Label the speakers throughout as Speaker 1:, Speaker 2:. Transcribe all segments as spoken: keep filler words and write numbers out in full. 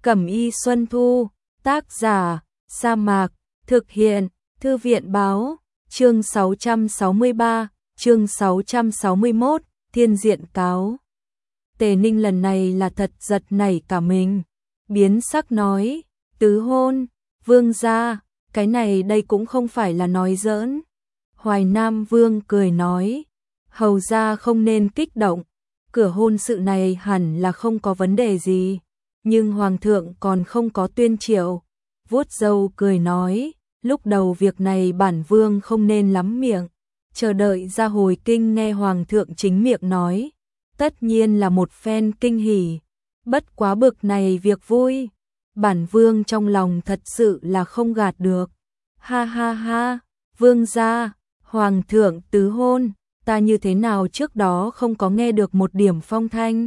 Speaker 1: Cẩm y Xuân Thu, tác giả, Sa Mạc, thực hiện, Thư viện báo, chương sáu trăm sáu mươi ba, chương sáu trăm sáu mươi mốt, thiên diện cáo. Tề Ninh lần này là thật giật nảy cả mình, biến sắc nói, tứ hôn, vương gia, cái này đây cũng không phải là nói giỡn. Hoài Nam Vương cười nói, hầu gia không nên kích động, cửa hôn sự này hẳn là không có vấn đề gì, nhưng hoàng thượng còn không có tuyên triệu. Vuốt râu cười nói, lúc đầu việc này bản vương không nên lắm miệng, chờ đợi ra hồi kinh nghe hoàng thượng chính miệng nói, tất nhiên là một phen kinh hỉ, bất quá bực này việc vui, bản vương trong lòng thật sự là không gạt được. Ha ha ha, vương gia, hoàng thượng tứ hôn, ta như thế nào trước đó không có nghe được một điểm phong thanh.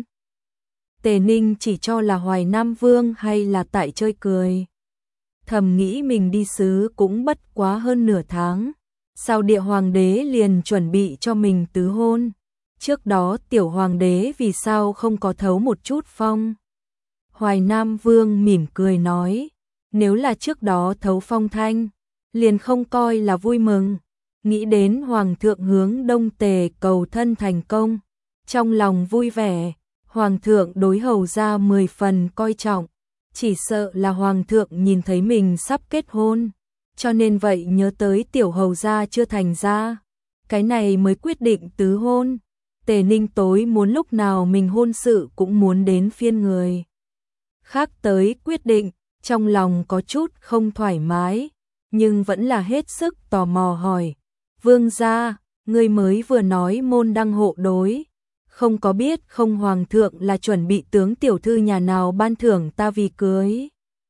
Speaker 1: Tề Ninh chỉ cho là Hoài Nam Vương hay là tại chơi cười. Thầm nghĩ mình đi sứ cũng bất quá hơn nửa tháng, sao địa hoàng đế liền chuẩn bị cho mình tứ hôn. Trước đó tiểu hoàng đế vì sao không có thấu một chút phong. Hoài Nam Vương mỉm cười nói, nếu là trước đó thấu phong thanh, liền không coi là vui mừng. Nghĩ đến hoàng thượng hướng Đông Tề cầu thân thành công, trong lòng vui vẻ, hoàng thượng đối hầu gia mười phần coi trọng, chỉ sợ là hoàng thượng nhìn thấy mình sắp kết hôn, cho nên vậy nhớ tới tiểu hầu gia chưa thành ra, cái này mới quyết định tứ hôn. Tề Ninh tối muốn lúc nào mình hôn sự cũng muốn đến phiên người khác tới quyết định, trong lòng có chút không thoải mái, nhưng vẫn là hết sức tò mò hỏi, vương gia, ngươi mới vừa nói môn đăng hộ đối, không có biết không hoàng thượng là chuẩn bị tướng tiểu thư nhà nào ban thưởng ta vì cưới.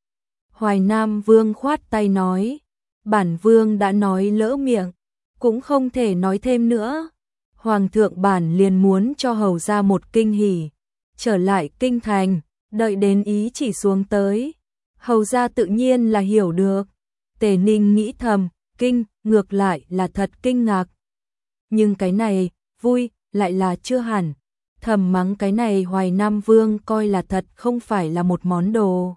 Speaker 1: Hoài Nam Vương khoát tay nói, bản vương đã nói lỡ miệng, cũng không thể nói thêm nữa. Hoàng thượng bản liền muốn cho hầu ra một kinh hỉ, trở lại kinh thành, đợi đến ý chỉ xuống tới, hầu ra tự nhiên là hiểu được. Tề Ninh nghĩ thầm, kinh, ngược lại là thật kinh ngạc. Nhưng cái này, vui, lại là chưa hẳn. Thầm mắng cái này Hoài Nam Vương coi là thật không phải là một món đồ.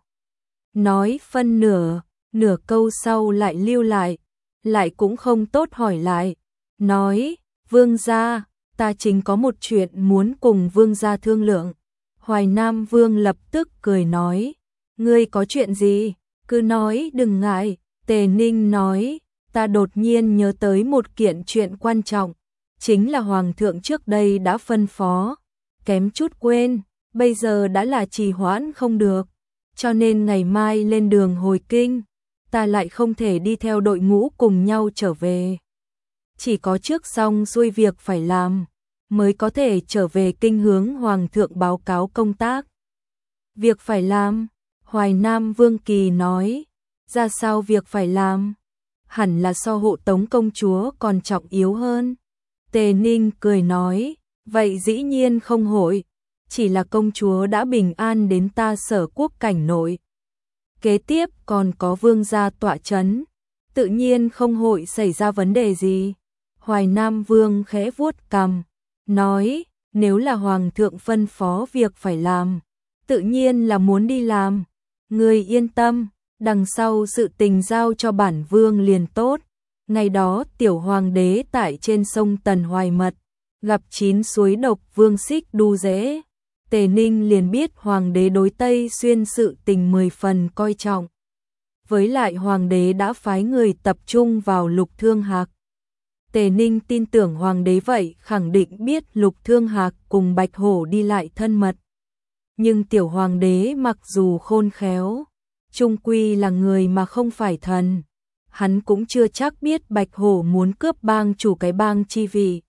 Speaker 1: Nói phân nửa, nửa câu sau lại lưu lại, lại cũng không tốt hỏi lại. Nói, vương gia, ta chính có một chuyện muốn cùng vương gia thương lượng. Hoài Nam Vương lập tức cười nói, ngươi có chuyện gì, cứ nói đừng ngại. Tề Ninh nói, ta đột nhiên nhớ tới một kiện chuyện quan trọng, chính là hoàng thượng trước đây đã phân phó, kém chút quên, bây giờ đã là trì hoãn không được, cho nên ngày mai lên đường hồi kinh, ta lại không thể đi theo đội ngũ cùng nhau trở về. Chỉ có trước xong xuôi việc phải làm, mới có thể trở về kinh hướng hoàng thượng báo cáo công tác. Việc phải làm, Hoài Nam Vương Kỳ nói, ra sao việc phải làm, hẳn là so hộ tống công chúa còn trọng yếu hơn. Tề Ninh cười nói, vậy dĩ nhiên không hội, chỉ là công chúa đã bình an đến ta Sở Quốc cảnh nội. Kế tiếp còn có vương gia tọa chấn, tự nhiên không hội xảy ra vấn đề gì. Hoài Nam Vương khẽ vuốt cằm, nói, nếu là hoàng thượng phân phó việc phải làm, tự nhiên là muốn đi làm. Ngươi yên tâm, đằng sau sự tình giao cho bản vương liền tốt. Ngày đó tiểu hoàng đế tại trên sông Tần Hoài Mật, gặp chín suối độc vương xích đu dễ. Tề Ninh liền biết hoàng đế đối Tây Xuyên sự tình mười phần coi trọng. Với lại hoàng đế đã phái người tập trung vào Lục Thương Hạc. Tề Ninh tin tưởng hoàng đế vậy khẳng định biết Lục Thương Hạc cùng Bạch Hổ đi lại thân mật. Nhưng tiểu hoàng đế mặc dù khôn khéo, chung quy là người mà không phải thần. Hắn cũng chưa chắc biết Bạch Hổ muốn cướp bang chủ cái bang chi vị.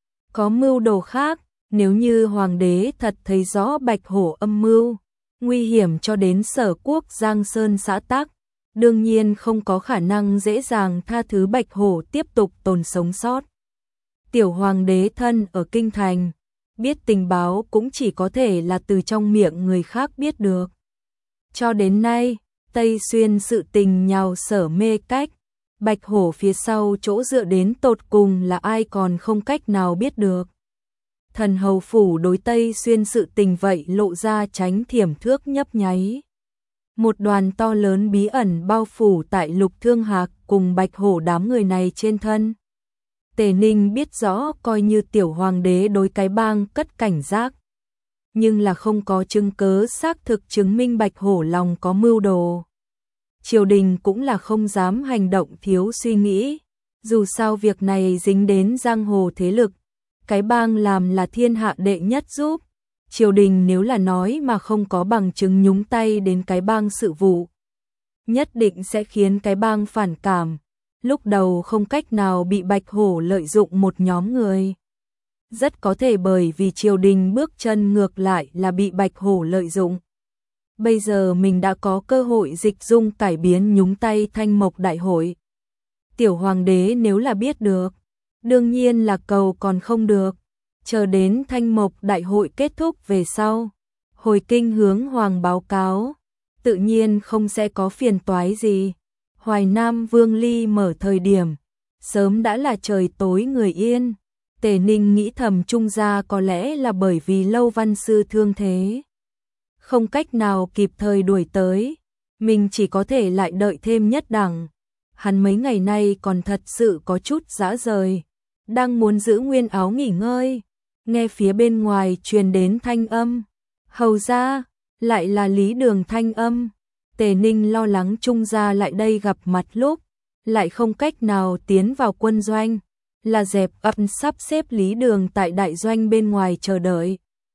Speaker 1: Có mưu đồ khác, nếu như hoàng đế thật thấy rõ Bạch Hổ âm mưu, nguy hiểm cho đến Sở Quốc Giang Sơn xã tắc, đương nhiên không có khả năng dễ dàng tha thứ Bạch Hổ tiếp tục tồn sống sót. Tiểu hoàng đế thân ở kinh thành, biết tình báo cũng chỉ có thể là từ trong miệng người khác biết được. Cho đến nay, Tây Xuyên sự tình nhào Sở mê cách, Bạch Hổ phía sau chỗ dựa đến tột cùng là ai còn không cách nào biết được. Thần hầu phủ đối Tây Xuyên sự tình vậy lộ ra tránh thiểm thước nhấp nháy. Một đoàn to lớn bí ẩn bao phủ tại Lục Thương Hạc cùng Bạch Hổ đám người này trên thân. Tề Ninh biết rõ coi như tiểu hoàng đế đối cái bang cất cảnh giác. Nhưng là không có chứng cứ xác thực chứng minh Bạch Hổ lòng có mưu đồ. Triều đình cũng là không dám hành động thiếu suy nghĩ. Dù sao việc này dính đến giang hồ thế lực. Cái bang làm là thiên hạ đệ nhất giúp. Triều đình nếu là nói mà không có bằng chứng nhúng tay đến cái bang sự vụ, nhất định sẽ khiến cái bang phản cảm. Lúc đầu không cách nào bị Bạch Hổ lợi dụng một nhóm người. Rất có thể bởi vì triều đình bước chân ngược lại là bị Bạch Hổ lợi dụng. Bây giờ mình đã có cơ hội dịch dung cải biến nhúng tay Thanh Mộc Đại hội. Tiểu hoàng đế nếu là biết được, đương nhiên là cầu còn không được. Chờ đến Thanh Mộc Đại hội kết thúc về sau, hồi kinh hướng hoàng báo cáo, tự nhiên không sẽ có phiền toái gì. Hoài Nam Vương Ly mở thời điểm, sớm đã là trời tối người yên. Tề Ninh nghĩ thầm Trung gia có lẽ là bởi vì Lâu Văn Sư thương thế, không cách nào kịp thời đuổi tới, mình chỉ có thể lại đợi thêm nhất đẳng. Hắn mấy ngày nay còn thật sự có chút dã rời, đang muốn giữ nguyên áo nghỉ ngơi, nghe phía bên ngoài truyền đến thanh âm. Hầu ra, lại là Lý Đường thanh âm. Tề Ninh lo lắng Trung gia lại đây gặp mặt lúc, lại không cách nào tiến vào quân doanh, là dẹp ấp sắp xếp Lý Đường tại đại doanh bên ngoài chờ đợi.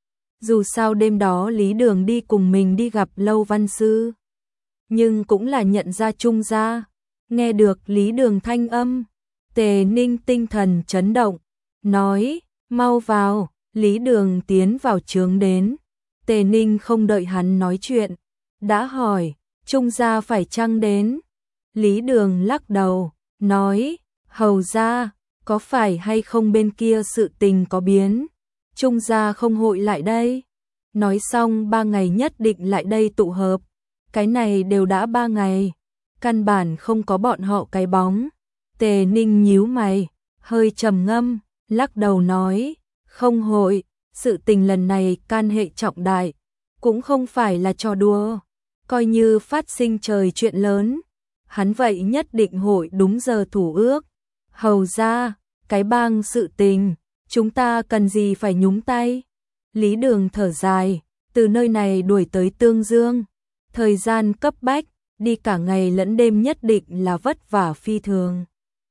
Speaker 1: Dù sao đêm đó Lý Đường đi cùng mình đi gặp Lâu Văn Sư, nhưng cũng là nhận ra Trung gia. Nghe được Lý Đường thanh âm, Tề Ninh tinh thần chấn động, nói, mau vào. Lý Đường tiến vào trướng đến. Tề Ninh không đợi hắn nói chuyện, đã hỏi, Trung gia phải chăng đến? Lý Đường lắc đầu, nói, hầu ra, có phải hay không bên kia sự tình có biến? Trung gia không hội lại đây. Nói xong ba ngày nhất định lại đây tụ hợp. Cái này đều đã ba ngày, căn bản không có bọn họ cái bóng. Tề Ninh nhíu mày, hơi trầm ngâm, lắc đầu nói, không hội, sự tình lần này can hệ trọng đại, cũng không phải là trò đùa, coi như phát sinh trời chuyện lớn, hắn vậy nhất định hội đúng giờ thủ ước. Hầu ra, cái bang sự tình, chúng ta cần gì phải nhúng tay? Lý Đường thở dài, từ nơi này đuổi tới Tương Dương, thời gian cấp bách, đi cả ngày lẫn đêm nhất định là vất vả phi thường.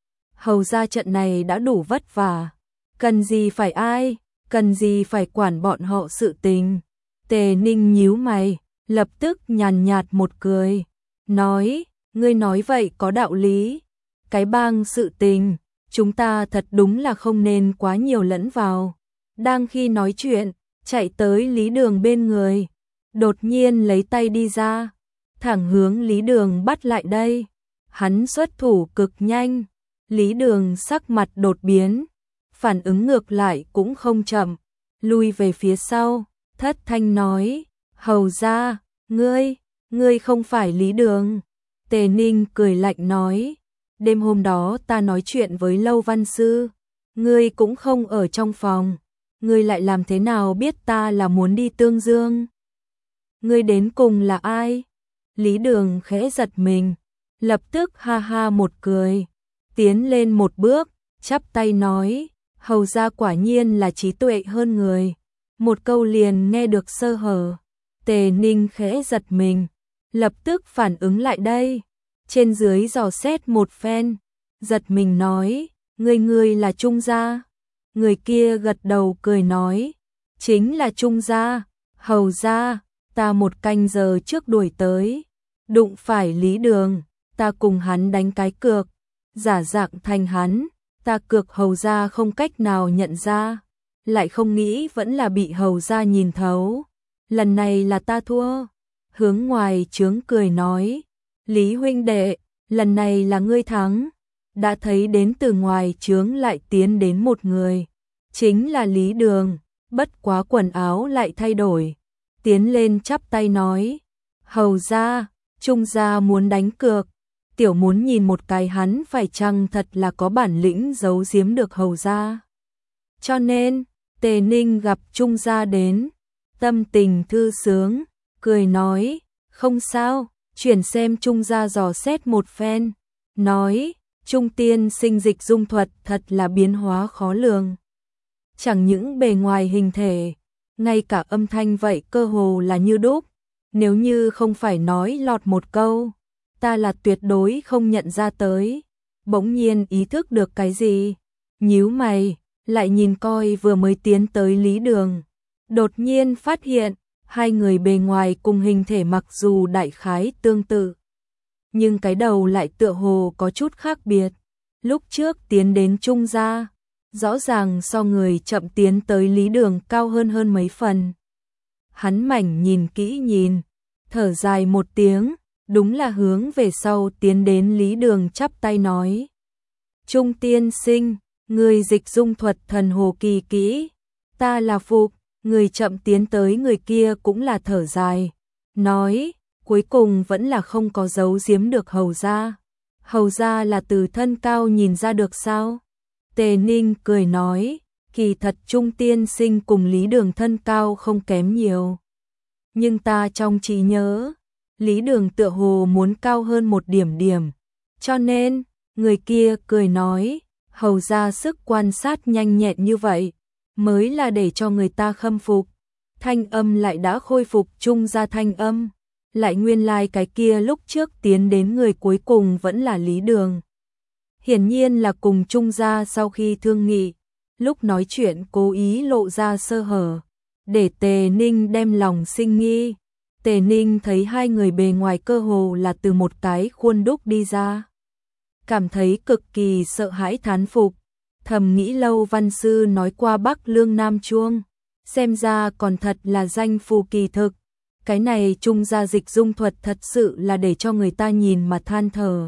Speaker 1: Hầu ra trận này đã đủ vất vả, cần gì phải ai, cần gì phải quản bọn họ sự tình. Tề Ninh nhíu mày, lập tức nhàn nhạt một cười, nói, ngươi nói vậy có đạo lý. Cái bang sự tình, chúng ta thật đúng là không nên quá nhiều lẫn vào. Đang khi nói chuyện, chạy tới Lý Đường bên người, đột nhiên lấy tay đi ra, thẳng hướng Lý Đường bắt lại đây. Hắn xuất thủ cực nhanh, Lý Đường sắc mặt đột biến, phản ứng ngược lại cũng không chậm, lui về phía sau, thất thanh nói, hầu ra, ngươi, ngươi không phải Lý Đường. Tề Ninh cười lạnh nói, đêm hôm đó ta nói chuyện với Lâu Văn Sư, ngươi cũng không ở trong phòng, ngươi lại làm thế nào biết ta là muốn đi Tương Dương? Ngươi đến cùng là ai? Lý Đường khẽ giật mình, lập tức ha ha một cười, tiến lên một bước, chắp tay nói, hầu ra quả nhiên là trí tuệ hơn người, một câu liền nghe được sơ hở. Tề Ninh khẽ giật mình, lập tức phản ứng lại đây, trên dưới dò xét một phen, giật mình nói, ngươi ngươi là Trung gia. Người kia gật đầu cười nói, chính là Trung gia. Hầu ra, ta một canh giờ trước đuổi tới, đụng phải Lý Đường, ta cùng hắn đánh cái cược, giả dạng thành hắn, ta cược hầu ra không cách nào nhận ra, lại không nghĩ vẫn là bị hầu ra nhìn thấu. Lần này là ta thua. Hướng ngoài trướng cười nói, Lý huynh đệ, lần này là ngươi thắng. Đã thấy đến từ ngoài trướng lại tiến đến một người, chính là Lý Đường, bất quá quần áo lại thay đổi, tiến lên chắp tay nói, hầu ra, Trung gia muốn đánh cược, tiểu muốn nhìn một cái hắn phải chăng thật là có bản lĩnh giấu giếm được hầu ra. Cho nên, Tề Ninh gặp Trung gia đến, tâm tình thư sướng, cười nói, không sao, chuyển xem Trung gia dò xét một phen, nói, Trung tiên sinh dịch dung thuật thật là biến hóa khó lường. Chẳng những bề ngoài hình thể, ngay cả âm thanh vậy cơ hồ là như đúc, nếu như không phải nói lọt một câu, ta là tuyệt đối không nhận ra tới. Bỗng nhiên ý thức được cái gì, nhíu mày, lại nhìn coi vừa mới tiến tới Lý Đường. Đột nhiên phát hiện, hai người bề ngoài cùng hình thể mặc dù đại khái tương tự, nhưng cái đầu lại tựa hồ có chút khác biệt. Lúc trước tiến đến Trung gia, rõ ràng so người chậm tiến tới Lý Đường cao hơn hơn mấy phần. Hắn mảnh nhìn kỹ nhìn, thở dài một tiếng, đúng là hướng về sau tiến đến Lý Đường chắp tay nói. Trung tiên sinh, người dịch dung thuật thần hồ kỳ kỹ, ta là phục. Người chậm tiến tới người kia cũng là thở dài, nói, cuối cùng vẫn là không có giấu giếm được hầu gia. Hầu gia là từ thân cao nhìn ra được sao? Tề Ninh cười nói, kỳ thật Trung tiên sinh cùng Lý Đường thân cao không kém nhiều. Nhưng ta trong trí nhớ, Lý Đường tựa hồ muốn cao hơn một điểm điểm. Cho nên, người kia cười nói, hầu gia sức quan sát nhanh nhẹn như vậy, mới là để cho người ta khâm phục. Thanh âm lại đã khôi phục Trung gia thanh âm, lại nguyên lai like cái kia lúc trước tiến đến người cuối cùng vẫn là Lý Đường. Hiển nhiên là cùng Trung gia sau khi thương nghị, lúc nói chuyện cố ý lộ ra sơ hở, để Tề Ninh đem lòng sinh nghi. Tề Ninh thấy hai người bề ngoài cơ hồ là từ một cái khuôn đúc đi ra, cảm thấy cực kỳ sợ hãi thán phục. Thầm nghĩ Lâu Văn Sư nói qua Bắc Lương Nam Chuông, xem ra còn thật là danh phù kỳ thực. Cái này Trung gia dịch dung thuật thật sự là để cho người ta nhìn mà than thở.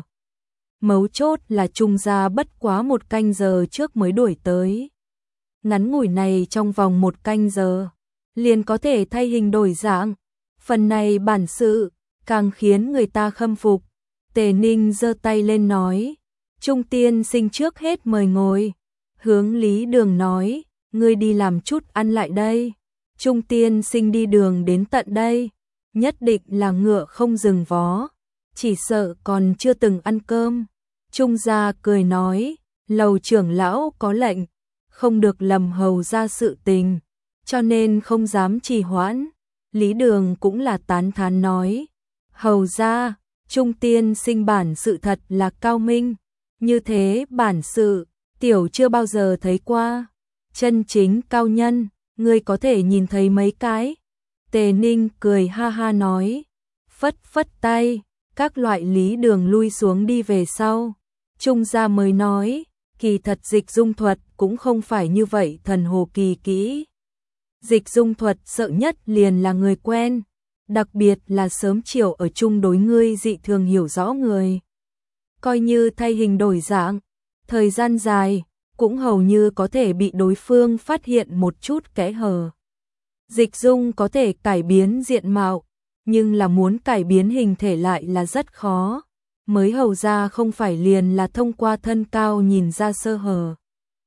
Speaker 1: Mấu chốt là Trung gia bất quá một canh giờ trước mới đuổi tới. Ngắn ngủi này trong vòng một canh giờ, liền có thể thay hình đổi dạng. Phần này bản sự, càng khiến người ta khâm phục. Tề Ninh giơ tay lên nói, Trung tiên sinh trước hết mời ngồi. Hướng Lý Đường nói, ngươi đi làm chút ăn lại đây. Trung tiên sinh đi đường đến tận đây, nhất định là ngựa không dừng vó, chỉ sợ còn chưa từng ăn cơm. Trung gia cười nói, Lầu trưởng lão có lệnh, không được lầm hầu ra sự tình, cho nên không dám trì hoãn. Lý Đường cũng là tán thán nói, hầu ra, Trung tiên sinh bản sự thật là cao minh, như thế bản sự, tiểu chưa bao giờ thấy qua, chân chính cao nhân, ngươi có thể nhìn thấy mấy cái. Tề Ninh cười ha ha nói, phất phất tay, các loại Lý Đường lui xuống đi về sau. Trung gia mới nói, kỳ thật dịch dung thuật cũng không phải như vậy thần hồ kỳ kỹ. Dịch dung thuật sợ nhất liền là người quen, đặc biệt là sớm chiều ở chung đối ngươi dị thường hiểu rõ người. Coi như thay hình đổi dạng, thời gian dài, cũng hầu như có thể bị đối phương phát hiện một chút kẽ hở. Dịch dung có thể cải biến diện mạo, nhưng là muốn cải biến hình thể lại là rất khó. Mới hầu ra không phải liền là thông qua thân cao nhìn ra sơ hở.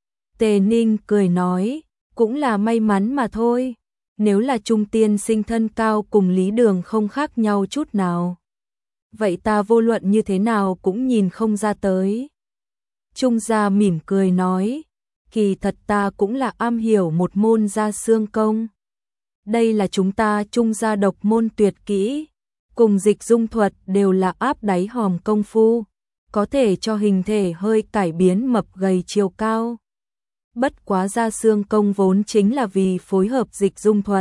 Speaker 1: Tề Ninh cười nói, cũng là may mắn mà thôi. Nếu là Trung tiên sinh thân cao cùng Lý Đường không khác nhau chút nào, vậy ta vô luận như thế nào cũng nhìn không ra tới. Trung gia mỉm cười nói, kỳ thật ta cũng là am hiểu một môn gia xương công. Đây là chúng ta Trung gia độc môn tuyệt kỹ, cùng dịch dung thuật đều là áp đáy hòm công phu, có thể cho hình thể hơi cải biến mập gầy chiều cao. Bất quá gia xương công vốn chính là vì phối hợp dịch dung thuật.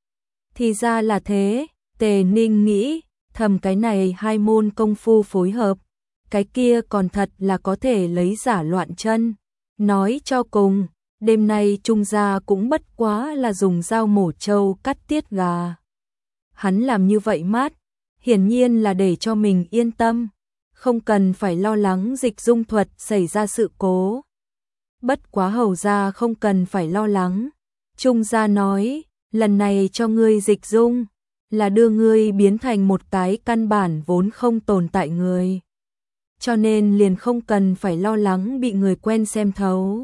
Speaker 1: Thì ra là thế, Tề Ninh nghĩ, thầm cái này hai môn công phu phối hợp, cái kia còn thật là có thể lấy giả loạn chân. Nói cho cùng, đêm nay Trung gia cũng bất quá là dùng dao mổ trâu cắt tiết gà. Hắn làm như vậy mát, hiển nhiên là để cho mình yên tâm, không cần phải lo lắng dịch dung thuật xảy ra sự cố. Bất quá hầu gia không cần phải lo lắng. Trung gia nói, lần này cho ngươi dịch dung, là đưa ngươi biến thành một cái căn bản vốn không tồn tại người. Cho nên liền không cần phải lo lắng bị người quen xem thấu.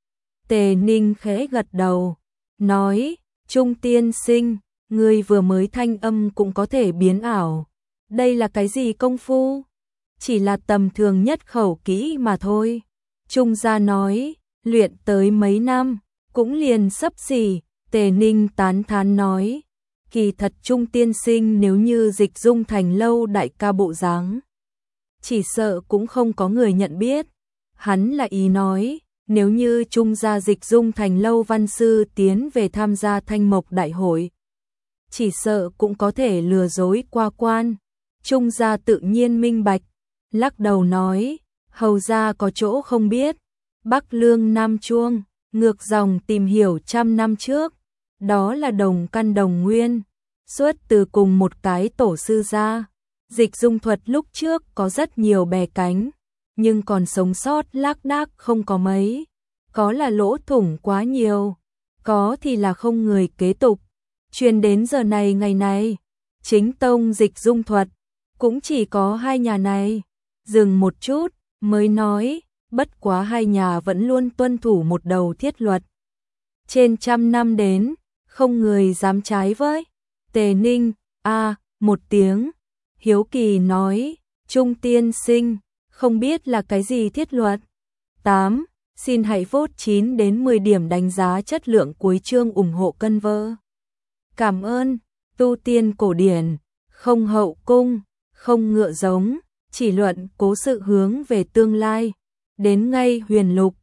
Speaker 1: Tề Ninh khẽ gật đầu, nói, Trung tiên sinh, ngươi vừa mới thanh âm cũng có thể biến ảo. Đây là cái gì công phu? Chỉ là tầm thường nhất khẩu kỹ mà thôi. Trung gia nói, luyện tới mấy năm, cũng liền xấp xỉ. Tề Ninh tán thán nói, kỳ thật Trung tiên sinh nếu như dịch dung thành Lâu đại ca bộ dáng, chỉ sợ cũng không có người nhận biết. Hắn là ý nói, nếu như Trung gia dịch dung thành Lâu văn sư tiến về tham gia Thanh Mộc đại hội, chỉ sợ cũng có thể lừa dối qua quan. Trung gia tự nhiên minh bạch, lắc đầu nói, hầu gia có chỗ không biết, Bắc Lương Nam Chuông, ngược dòng tìm hiểu trăm năm trước, đó là đồng căn đồng nguyên, xuất từ cùng một cái tổ sư gia. Dịch dung thuật lúc trước có rất nhiều bè cánh, nhưng còn sống sót lác đác không có mấy, có là lỗ thủng quá nhiều, có thì là không người kế tục. Truyền đến giờ này ngày này, chính tông dịch dung thuật cũng chỉ có hai nhà này. Dừng một chút mới nói, bất quá hai nhà vẫn luôn tuân thủ một đầu thiết luật, trên trăm năm đến không người dám trái với. Tề Ninh a một tiếng, hiếu kỳ nói, Trung tiên sinh không biết là cái gì thiết luật. tám. Xin hãy vote chín đến mười điểm đánh giá chất lượng cuối chương ủng hộ cân vơ. Cảm ơn. Tu tiên cổ điển, không hậu cung, không ngựa giống, chỉ luận cố sự hướng về tương lai. Đến ngay huyền lục,